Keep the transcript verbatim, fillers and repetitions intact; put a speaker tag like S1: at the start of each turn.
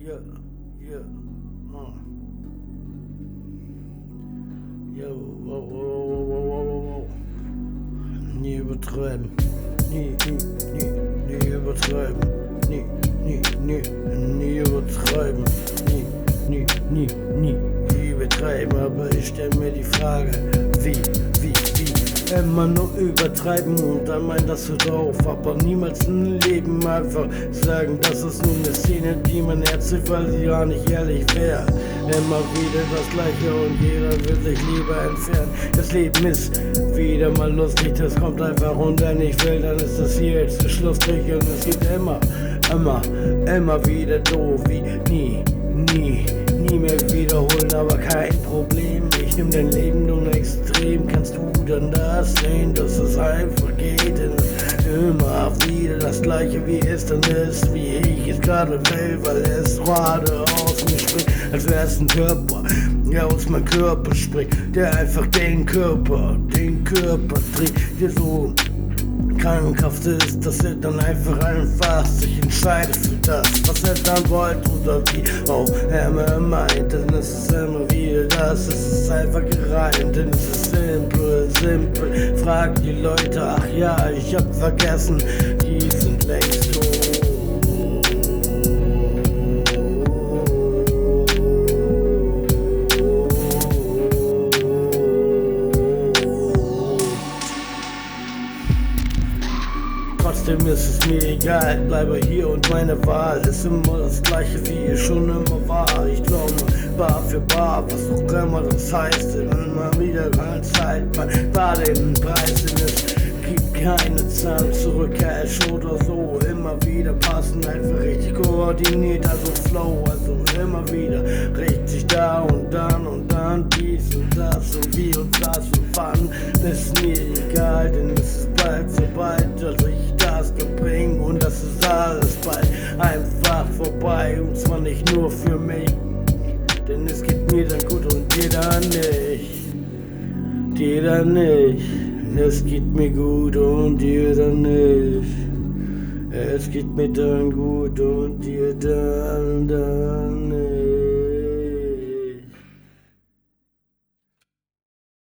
S1: Ja, ja, ah. Ja, wow, wow, wow, wow, wow, wow, wow. Nie übertreiben. Nie, nie, nie, nie übertreiben. Nie, nie, nie, nie übertreiben. Nie, nie, nie, nie, nie übertreiben. Aber ich stell mir die Frage, wie, wie, wie? Immer nur übertreiben und dann meint das so drauf. Aber niemals im Leben einfach sagen, das ist nur eine Szene, die man erzählt, weil sie gar nicht ehrlich wäre. Immer wieder das Gleiche und jeder will sich lieber entfernen. Das Leben ist wieder mal lustig, das kommt einfach und wenn ich will, dann ist das hier jetzt der Schlussstrich und es geht immer, immer, immer wieder doof wie nie, nie, nie mehr wiederholen, aber kein Problem. Ich nehm dein Leben nun extrem, kannst du dann das sehen, dass es einfach geht, denn immer wieder das Gleiche wie es dann ist, wie ich es gerade will, weil es gerade aus mir spricht, als wär's ein Körper, der aus meinem Körper spricht, der einfach den Körper, den Körper dreht, der so krankhaft ist, dass er dann einfach einfach sich entscheidet für das, was er dann wollte oder wie auch er meint, denn es ist immer wieder das, es ist einfach gereimt, denn es ist simpel, simpel, frag die Leute, ach ja, ich hab vergessen, die sind längst tot. Trotzdem ist es mir egal, bleibe hier und meine Wahl ist immer das gleiche, wie es schon immer war. Ich glaube, Bar für Bar, was auch immer das heißt, immer wieder keine Zeit, man war den Preis, denn es gibt keine Zahlen zurück, Cash oder so, immer wieder passen, einfach richtig koordiniert, also Flow, also immer wieder richtig da und dann und dann dies und das und wie und das und wann, ist mir egal, denn es ist bald so bald, dass ich das bring und das ist alles bald einfach vorbei und zwar nicht nur für mich, denn es geht mir dann gut und dir dann nicht, dir dann nicht, es geht mir gut und dir dann nicht, es geht mir dann gut und dir dann, dann nicht.